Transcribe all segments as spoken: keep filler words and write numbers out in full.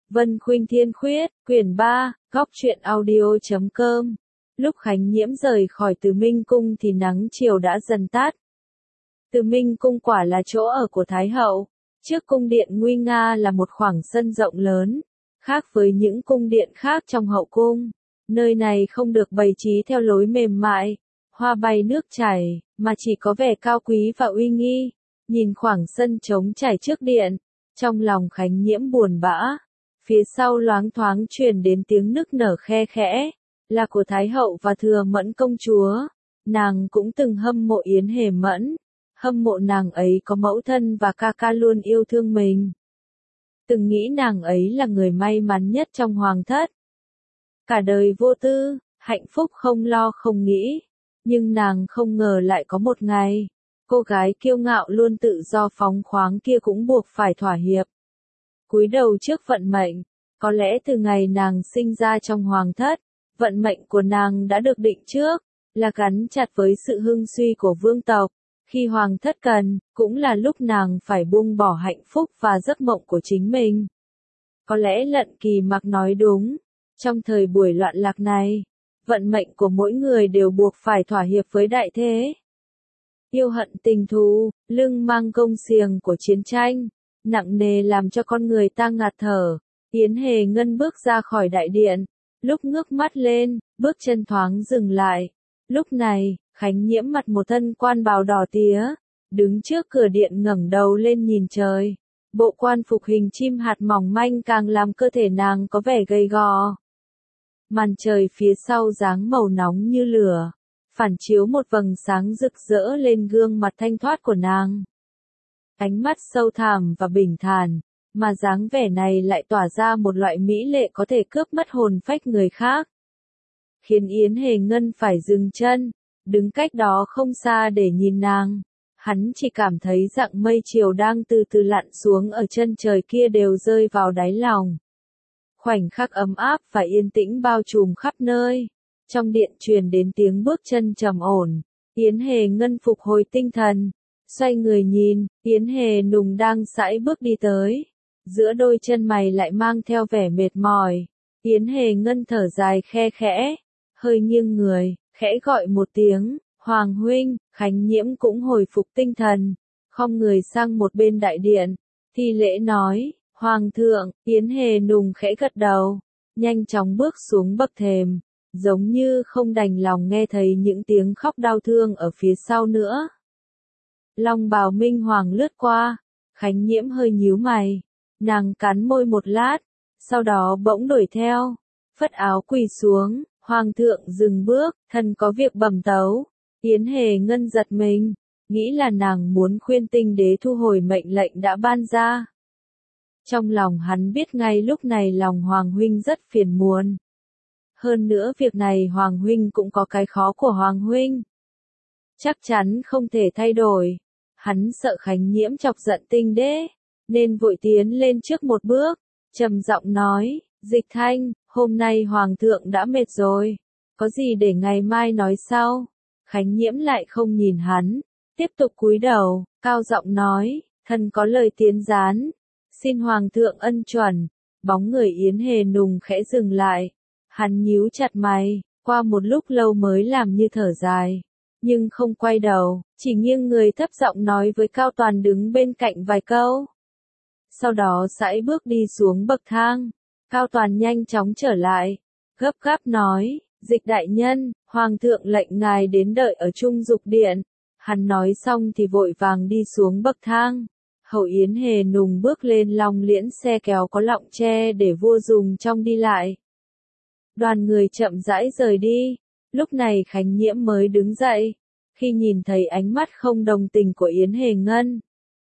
Vân Khuynh Thiên Khuyết, quyển ba, góc truyện audio chấm com. Lúc Khánh Nhiễm rời khỏi Từ Minh Cung thì nắng chiều đã dần tắt. Từ Minh Cung quả là chỗ ở của Thái Hậu. Trước cung điện nguy nga là một khoảng sân rộng lớn, khác với những cung điện khác trong hậu cung. Nơi này không được bày trí theo lối mềm mại, hoa bay nước chảy, mà chỉ có vẻ cao quý và uy nghi. Nhìn khoảng sân trống trải trước điện, trong lòng Khánh Nhiễm buồn bã. Phía sau loáng thoáng truyền đến tiếng nức nở khe khẽ, là của Thái Hậu và Thừa Mẫn công chúa. Nàng cũng từng hâm mộ Yến Hề Mẫn, hâm mộ nàng ấy có mẫu thân và ca ca luôn yêu thương mình. Từng nghĩ nàng ấy là người may mắn nhất trong hoàng thất. Cả đời vô tư, hạnh phúc không lo không nghĩ, nhưng nàng không ngờ lại có một ngày, cô gái kiêu ngạo luôn tự do phóng khoáng kia cũng buộc phải thỏa hiệp. Cúi đầu trước vận mệnh, có lẽ từ ngày nàng sinh ra trong hoàng thất, vận mệnh của nàng đã được định trước, là gắn chặt với sự hưng suy của vương tộc. Khi hoàng thất cần, cũng là lúc nàng phải buông bỏ hạnh phúc và giấc mộng của chính mình. Có lẽ Lận Kỳ Mặc nói đúng, trong thời buổi loạn lạc này, vận mệnh của mỗi người đều buộc phải thỏa hiệp với đại thế. Yêu hận tình thù, lưng mang công xiềng của chiến tranh, nặng nề làm cho con người ta ngạt thở. Yến Hề Ngân bước ra khỏi đại điện, lúc ngước mắt lên, bước chân thoáng dừng lại. Lúc này, Khánh Nhiễm mặc một thân quan bào đỏ tía, đứng trước cửa điện ngẩng đầu lên nhìn trời. Bộ quan phục hình chim hạt mỏng manh càng làm cơ thể nàng có vẻ gầy gò. Màn trời phía sau dáng màu nóng như lửa, phản chiếu một vầng sáng rực rỡ lên gương mặt thanh thoát của nàng. Ánh mắt sâu thẳm và bình thản, mà dáng vẻ này lại tỏa ra một loại mỹ lệ có thể cướp mất hồn phách người khác. Khiến Yến Hề Ngân phải dừng chân, đứng cách đó không xa để nhìn nàng. Hắn chỉ cảm thấy dặng mây chiều đang từ từ lặn xuống ở chân trời kia đều rơi vào đáy lòng. Khoảnh khắc ấm áp và yên tĩnh bao trùm khắp nơi. Trong điện truyền đến tiếng bước chân trầm ổn. Yến Hề Ngân phục hồi tinh thần, xoay người nhìn, Yến Hề Nùng đang sải bước đi tới. Giữa đôi chân mày lại mang theo vẻ mệt mỏi. Yến Hề Ngân thở dài khe khẽ, hơi nghiêng người, khẽ gọi một tiếng, Hoàng huynh. Khánh Nhiễm cũng hồi phục tinh thần, khom người sang một bên đại điện, thi lễ nói, Hoàng thượng. Yến Hề Nùng khẽ gật đầu, nhanh chóng bước xuống bậc thềm, giống như không đành lòng nghe thấy những tiếng khóc đau thương ở phía sau nữa. Long bào minh hoàng lướt qua, Khánh Nhiễm hơi nhíu mày, nàng cắn môi một lát, sau đó bỗng đuổi theo, phất áo quỳ xuống, Hoàng thượng dừng bước, thần có việc bẩm tấu. Yến Hề Ngân giật mình, nghĩ là nàng muốn khuyên Tinh Đế thu hồi mệnh lệnh đã ban ra. Trong lòng hắn biết ngay lúc này lòng Hoàng huynh rất phiền muộn. Hơn nữa việc này Hoàng huynh cũng có cái khó của Hoàng huynh. Chắc chắn không thể thay đổi. Hắn sợ Khánh Nhiễm chọc giận Tinh Đế, nên vội tiến lên trước một bước, trầm giọng nói, Dịch Thanh, hôm nay Hoàng thượng đã mệt rồi, có gì để ngày mai nói sau. Khánh Nhiễm lại không nhìn hắn, tiếp tục cúi đầu, cao giọng nói, thần có lời tiến gián, xin Hoàng thượng ân chuẩn. Bóng người Yến Hề Nùng khẽ dừng lại, hắn nhíu chặt mày, qua một lúc lâu mới làm như thở dài, nhưng không quay đầu, chỉ nghiêng người thấp giọng nói với Cao Toàn đứng bên cạnh vài câu. Sau đó sải bước đi xuống bậc thang, Cao Toàn nhanh chóng trở lại, gấp gáp nói, Dịch đại nhân, Hoàng thượng lệnh ngài đến đợi ở Trung Dục Điện. Hắn nói xong thì vội vàng đi xuống bậc thang. Hậu Yến Hề Nùng bước lên Long Liễn xe kéo có lọng tre để vua dùng trong đi lại. Đoàn người chậm rãi rời đi, lúc này Khánh Nhiễm mới đứng dậy, khi nhìn thấy ánh mắt không đồng tình của Yến Hề Ngân.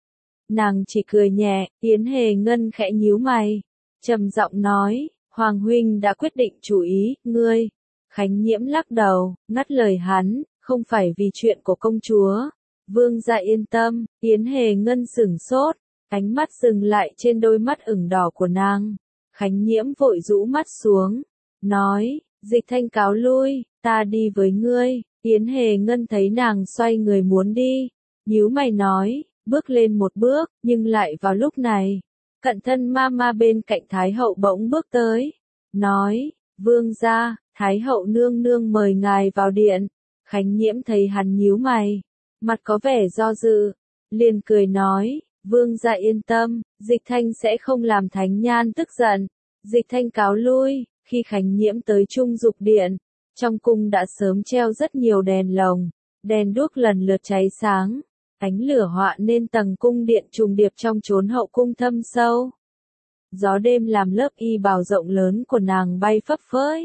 Nàng chỉ cười nhẹ, Yến Hề Ngân khẽ nhíu mày, trầm giọng nói, Hoàng huynh đã quyết định chủ ý, ngươi. Khánh Nhiễm lắc đầu, ngắt lời hắn, không phải vì chuyện của công chúa. Vương gia yên tâm. Yến Hề Ngân sửng sốt, ánh mắt dừng lại trên đôi mắt ửng đỏ của nàng. Khánh Nhiễm vội rũ mắt xuống, nói, Dịch Thanh cáo lui, ta đi với ngươi. Yến Hề Ngân thấy nàng xoay người muốn đi, nhíu mày nói, bước lên một bước, nhưng lại vào lúc này, Cận thân ma ma bên cạnh Thái hậu bỗng bước tới, nói, vương gia, Thái hậu nương nương mời ngài vào điện. Khánh Nhiễm thấy hắn nhíu mày, mặt có vẻ do dự, liền cười nói, vương gia yên tâm, Dịch Thanh sẽ không làm Thánh Nhan tức giận. Dịch Thanh cáo lui, khi Khánh Nhiễm tới Trung Dục điện, trong cung đã sớm treo rất nhiều đèn lồng, đèn đuốc lần lượt cháy sáng, ánh lửa họa nên tầng cung điện trùng điệp trong chốn hậu cung thâm sâu. Gió đêm làm lớp y bào rộng lớn của nàng bay phấp phới.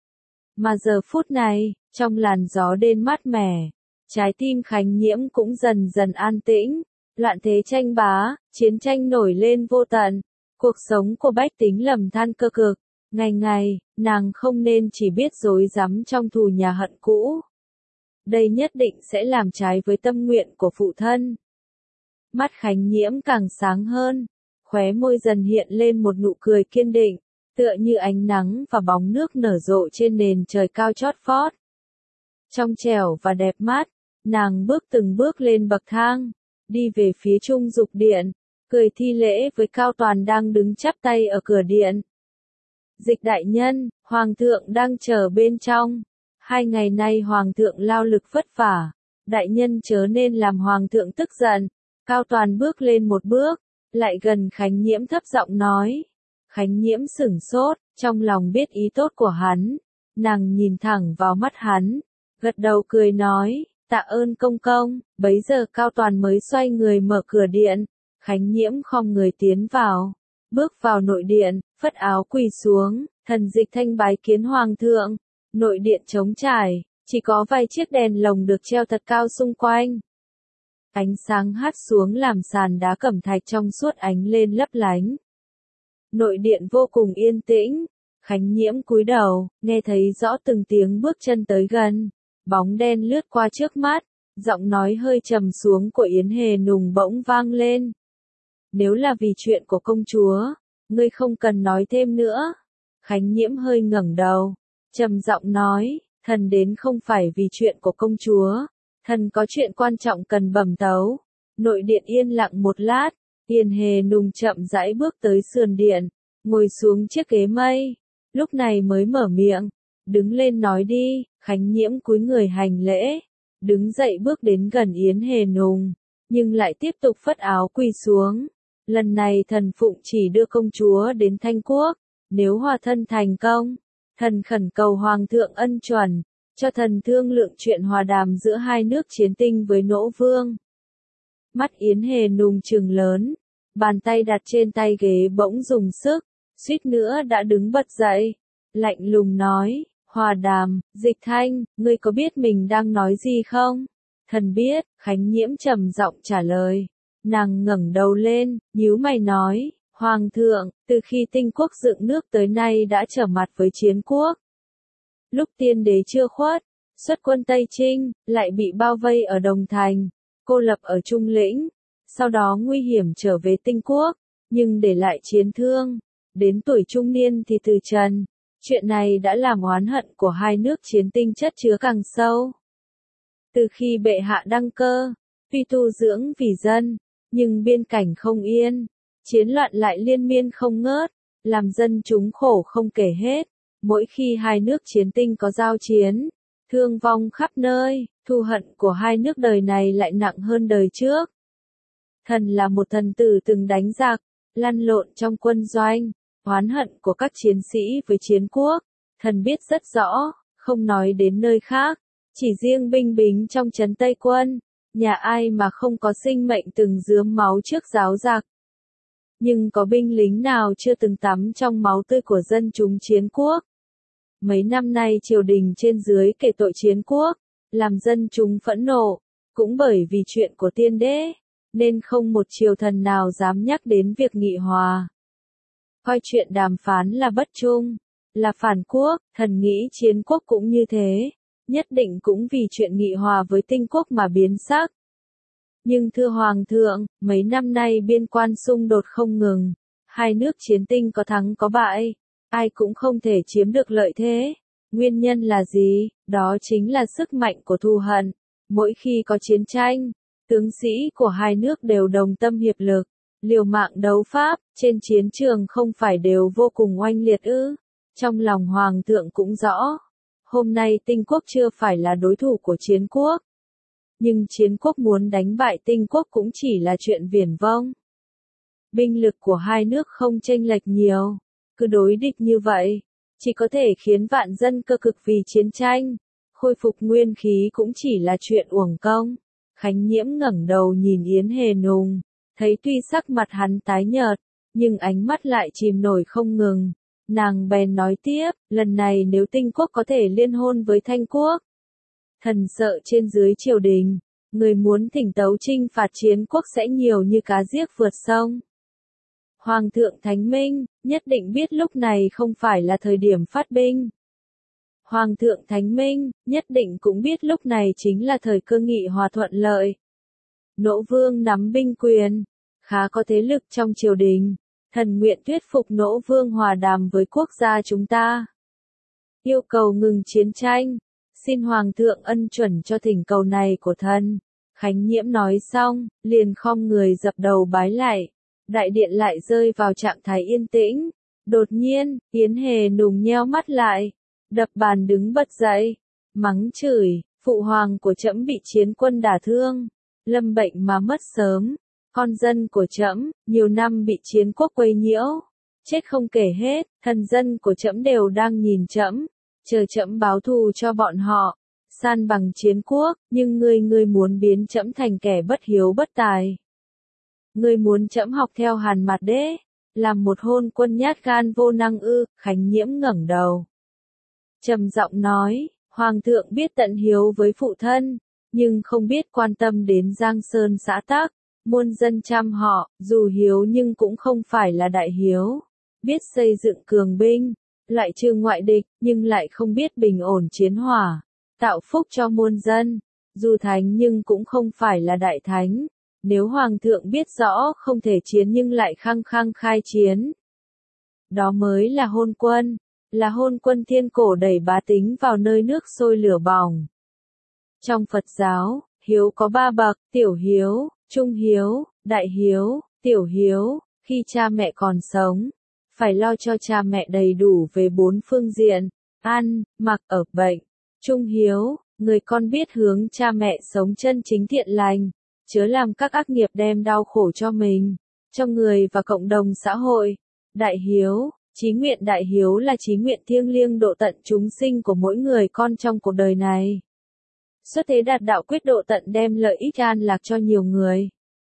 Mà giờ phút này, trong làn gió đêm mát mẻ, trái tim Khánh Nhiễm cũng dần dần an tĩnh, loạn thế tranh bá, chiến tranh nổi lên vô tận, cuộc sống của bách tính lầm than cơ cực, ngày ngày, nàng không nên chỉ biết rối rắm trong thù nhà hận cũ. Đây nhất định sẽ làm trái với tâm nguyện của phụ thân. Mắt Khánh Nhiễm càng sáng hơn, khóe môi dần hiện lên một nụ cười kiên định, tựa như ánh nắng và bóng nước nở rộ trên nền trời cao chót vót. Trong trẻo và đẹp mắt, nàng bước từng bước lên bậc thang, đi về phía Trung Dục điện, cười thi lễ với Cao Toàn đang đứng chắp tay ở cửa điện. Dịch đại nhân, Hoàng thượng đang chờ bên trong. Hai ngày nay Hoàng thượng lao lực vất vả, đại nhân chớ nên làm Hoàng thượng tức giận. Cao Toàn bước lên một bước, lại gần Khánh Nhiễm thấp giọng nói. Khánh Nhiễm sửng sốt, trong lòng biết ý tốt của hắn. Nàng nhìn thẳng vào mắt hắn, gật đầu cười nói, tạ ơn công công. Bấy giờ Cao Toàn mới xoay người mở cửa điện. Khánh Nhiễm khom người tiến vào, bước vào nội điện, phất áo quỳ xuống, thần Dịch Thanh bái kiến Hoàng thượng. Nội điện trống trải, chỉ có vài chiếc đèn lồng được treo thật cao xung quanh. Ánh sáng hắt xuống làm sàn đá cẩm thạch trong suốt ánh lên lấp lánh. Nội điện vô cùng yên tĩnh, Khánh Nhiễm cúi đầu, nghe thấy rõ từng tiếng bước chân tới gần, bóng đen lướt qua trước mắt, giọng nói hơi trầm xuống của Yến Hề Nùng bỗng vang lên. Nếu là vì chuyện của công chúa, ngươi không cần nói thêm nữa. Khánh Nhiễm hơi ngẩng đầu, trầm giọng nói, thần đến không phải vì chuyện của công chúa, thần có chuyện quan trọng cần bẩm tấu. Nội điện yên lặng một lát, Yến Hề Nùng chậm rãi bước tới sườn điện, ngồi xuống chiếc ghế mây, lúc này mới mở miệng, đứng lên nói đi. Khánh Nhiễm cúi người hành lễ, đứng dậy bước đến gần Yến Hề Nùng, nhưng lại tiếp tục phất áo quỳ xuống. Lần này thần phụng chỉ đưa công chúa đến Thanh Quốc, nếu hòa thân thành công, thần khẩn cầu Hoàng thượng ân chuẩn, cho thần thương lượng chuyện hòa đàm giữa hai nước Chiến Tinh với Nỗ Vương. Mắt Yến Hề Nùng trừng lớn, bàn tay đặt trên tay ghế bỗng dùng sức, suýt nữa đã đứng bật dậy, lạnh lùng nói, hòa đàm. Dịch Thanh, ngươi có biết mình đang nói gì không? Thần biết. Khánh Nhiễm trầm giọng trả lời. Nàng ngẩng đầu lên, nhíu mày nói, Hoàng thượng, từ khi Tinh quốc dựng nước tới nay đã trở mặt với Chiến quốc. Lúc tiên đế chưa khuất, xuất quân Tây Trinh, lại bị bao vây ở Đồng Thành, cô lập ở Trung Lĩnh, sau đó nguy hiểm trở về Tinh quốc, nhưng để lại chiến thương, đến tuổi trung niên thì từ trần. Chuyện này đã làm oán hận của hai nước Chiến Tinh chất chứa càng sâu. Từ khi bệ hạ đăng cơ, tuy tu dưỡng vì dân, nhưng biên cảnh không yên, chiến loạn lại liên miên không ngớt, làm dân chúng khổ không kể hết. Mỗi khi hai nước Chiến Tinh có giao chiến, thương vong khắp nơi, thù hận của hai nước đời này lại nặng hơn đời trước. Thần là một thần tử từng đánh giặc, lăn lộn trong quân doanh, oán hận của các chiến sĩ với Chiến quốc, thần biết rất rõ, không nói đến nơi khác, chỉ riêng binh bính trong trấn Tây Quân, nhà ai mà không có sinh mệnh từng rướm máu trước giáo giặc. Nhưng có binh lính nào chưa từng tắm trong máu tươi của dân chúng Chiến quốc? Mấy năm nay triều đình trên dưới kể tội Chiến quốc, làm dân chúng phẫn nộ, cũng bởi vì chuyện của tiên đế, nên không một triều thần nào dám nhắc đến việc nghị hòa. Coi chuyện đàm phán là bất trung, là phản quốc, thần nghĩ Chiến quốc cũng như thế, nhất định cũng vì chuyện nghị hòa với Tinh quốc mà biến sắc. Nhưng thưa Hoàng thượng, mấy năm nay biên quan xung đột không ngừng, hai nước Chiến Tinh có thắng có bại, ai cũng không thể chiếm được lợi thế. Nguyên nhân là gì? Đó chính là sức mạnh của thù hận. Mỗi khi có chiến tranh, tướng sĩ của hai nước đều đồng tâm hiệp lực, Liều mạng đấu pháp, trên chiến trường không phải đều vô cùng oanh liệt ư? Trong lòng hoàng thượng cũng rõ. Hôm nay Tinh quốc chưa phải là đối thủ của Chiến quốc. Nhưng Chiến quốc muốn đánh bại Tinh quốc cũng chỉ là chuyện viển vông. Binh lực của hai nước không chênh lệch nhiều. Cứ đối địch như vậy, chỉ có thể khiến vạn dân cơ cực vì chiến tranh. Khôi phục nguyên khí cũng chỉ là chuyện uổng công. Khánh Nhiễm ngẩng đầu nhìn Yến Hề Nùng. Thấy tuy sắc mặt hắn tái nhợt, nhưng ánh mắt lại chìm nổi không ngừng. Nàng bèn nói tiếp, lần này nếu Tinh quốc có thể liên hôn với Thanh quốc. Thần sợ trên dưới triều đình, người muốn thỉnh tấu chinh phạt Chiến quốc sẽ nhiều như cá giết vượt sông. Hoàng thượng Thánh Minh, nhất định biết lúc này không phải là thời điểm phát binh. Hoàng thượng Thánh Minh, nhất định cũng biết lúc này chính là thời cơ nghị hòa thuận lợi. Nỗ vương nắm binh quyền, khá có thế lực trong triều đình. Thần nguyện thuyết phục Nỗ vương hòa đàm với quốc gia chúng ta. Yêu cầu ngừng chiến tranh. Xin Hoàng thượng ân chuẩn cho thỉnh cầu này của thần. Khánh Nhiễm nói xong, liền khom người dập đầu bái lạy. Đại điện lại rơi vào trạng thái yên tĩnh. Đột nhiên, Yến Hề Nùng nheo mắt lại. Đập bàn đứng bật dậy. Mắng chửi, phụ hoàng của trẫm bị chiến quân đả thương. Lâm bệnh mà mất sớm. Con dân của trẫm nhiều năm bị Chiến quốc quấy nhiễu. Chết không kể hết, thần dân của trẫm đều đang nhìn trẫm. Chờ trẫm báo thù cho bọn họ. San bằng Chiến quốc, nhưng ngươi ngươi muốn biến trẫm thành kẻ bất hiếu bất tài. Ngươi muốn trẫm học theo Hàn Mạt Đế, làm một hôn quân nhát gan vô năng ư? Khánh Nhiễm ngẩng đầu, trầm giọng nói, Hoàng thượng biết tận hiếu với phụ thân, nhưng không biết quan tâm đến Giang Sơn xã tắc, muôn dân chăm họ, dù hiếu nhưng cũng không phải là đại hiếu. Biết xây dựng cường binh, loại trừ ngoại địch, nhưng lại không biết bình ổn chiến hỏa, tạo phúc cho muôn dân. Dù thánh nhưng cũng không phải là đại thánh. Nếu Hoàng thượng biết rõ không thể chiến nhưng lại khăng khăng khai chiến, đó mới là hôn quân, là hôn quân thiên cổ đẩy bá tính vào nơi nước sôi lửa bỏng. Trong Phật giáo, hiếu có ba bậc, tiểu hiếu, trung hiếu, đại hiếu. Tiểu hiếu, khi cha mẹ còn sống, phải lo cho cha mẹ đầy đủ về bốn phương diện, ăn, mặc, ở, bệnh. Trung hiếu, người con biết hướng cha mẹ sống chân chính thiện lành, chớ làm các ác nghiệp đem đau khổ cho mình, cho người và cộng đồng xã hội. Đại hiếu, chí nguyện đại hiếu là chí nguyện thiêng liêng độ tận chúng sinh của mỗi người con trong cuộc đời này. Xuất thế đạt đạo quyết độ tận đem lợi ích an lạc cho nhiều người.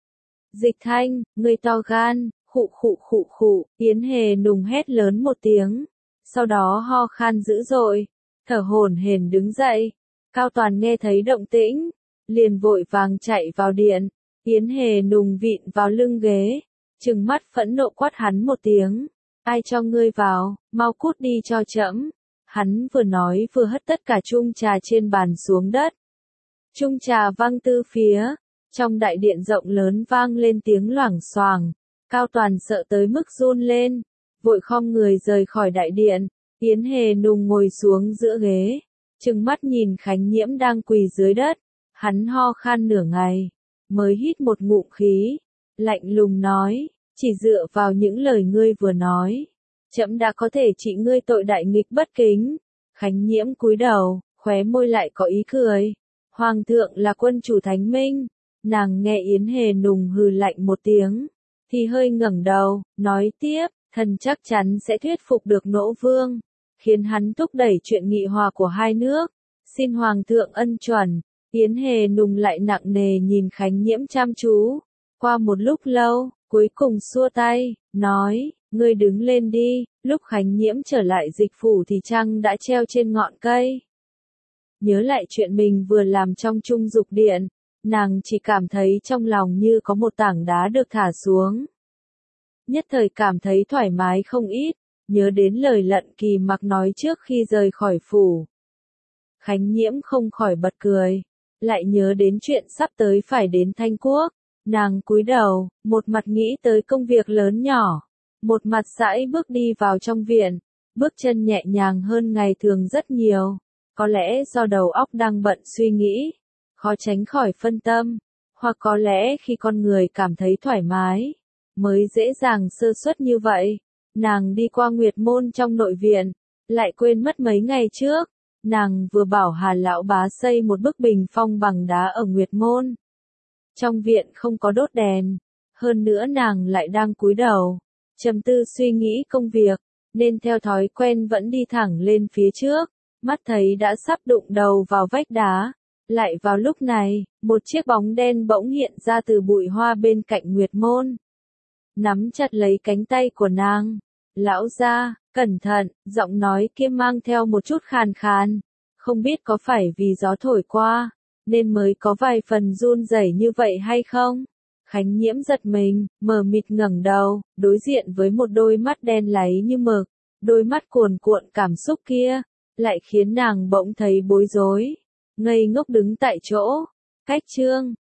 Dịch Thanh, người to gan, khụ khụ khụ khụ, Yến Hề Nùng hét lớn một tiếng, sau đó ho khan dữ dội, thở hổn hển đứng dậy. Cao Toàn nghe thấy động tĩnh, liền vội vàng chạy vào điện. Yến Hề Nùng vịn vào lưng ghế, trừng mắt phẫn nộ quát hắn một tiếng, ai cho ngươi vào, mau cút đi cho trẫm. Hắn vừa nói vừa hất tất cả chung trà trên bàn xuống đất. Chung trà văng tứ phía, trong đại điện rộng lớn vang lên tiếng loảng xoảng. Cao Toàn sợ tới mức run lên, vội khom người rời khỏi đại điện. Yến Hề Nùng ngồi xuống giữa ghế, trừng mắt nhìn Khánh Nhiễm đang quỳ dưới đất. Hắn ho khan nửa ngày, mới hít một ngụm khí, lạnh lùng nói, chỉ dựa vào những lời ngươi vừa nói, trẫm đã có thể trị ngươi tội đại nghịch bất kính. Khánh Nhiễm cúi đầu, khóe môi lại có ý cười. Hoàng thượng là quân chủ Thánh Minh. Nàng nghe Yến Hề Nùng hừ lạnh một tiếng, thì hơi ngẩng đầu, nói tiếp, thần chắc chắn sẽ thuyết phục được Nỗ vương, khiến hắn thúc đẩy chuyện nghị hòa của hai nước. Xin Hoàng thượng ân chuẩn. Yến Hề Nùng lại nặng nề nhìn Khánh Nhiễm chăm chú. Qua một lúc lâu, cuối cùng xua tay, nói, ngươi đứng lên đi. Lúc Khánh Nhiễm trở lại dịch phủ thì trăng đã treo trên ngọn cây. Nhớ lại chuyện mình vừa làm trong Trung Dục Điện, nàng chỉ cảm thấy trong lòng như có một tảng đá được thả xuống. Nhất thời cảm thấy thoải mái không ít, nhớ đến lời Lận Kỳ Mặc nói trước khi rời khỏi phủ. Khánh Nhiễm không khỏi bật cười, lại nhớ đến chuyện sắp tới phải đến Thanh quốc. Nàng cúi đầu, một mặt nghĩ tới công việc lớn nhỏ, một mặt sải bước đi vào trong viện, bước chân nhẹ nhàng hơn ngày thường rất nhiều. Có lẽ do đầu óc đang bận suy nghĩ, khó tránh khỏi phân tâm, hoặc có lẽ khi con người cảm thấy thoải mái, mới dễ dàng sơ suất như vậy. Nàng đi qua Nguyệt Môn trong nội viện, lại quên mất mấy ngày trước, nàng vừa bảo Hà lão bá xây một bức bình phong bằng đá ở Nguyệt Môn. Trong viện không có đốt đèn, hơn nữa nàng lại đang cúi đầu, trầm tư suy nghĩ công việc, nên theo thói quen vẫn đi thẳng lên phía trước, mắt thấy đã sắp đụng đầu vào vách đá. Lại vào lúc này, một chiếc bóng đen bỗng hiện ra từ bụi hoa bên cạnh Nguyệt Môn. Nắm chặt lấy cánh tay của nàng. Lão gia, cẩn thận, giọng nói kia mang theo một chút khàn khàn. Không biết có phải vì gió thổi qua, nên mới có vài phần run rẩy như vậy hay không? Khánh Nhiễm giật mình, mờ mịt ngẩng đầu, đối diện với một đôi mắt đen láy như mực. Đôi mắt cuồn cuộn cảm xúc kia, lại khiến nàng bỗng thấy bối rối. Ngây ngốc đứng tại chỗ. Cách chương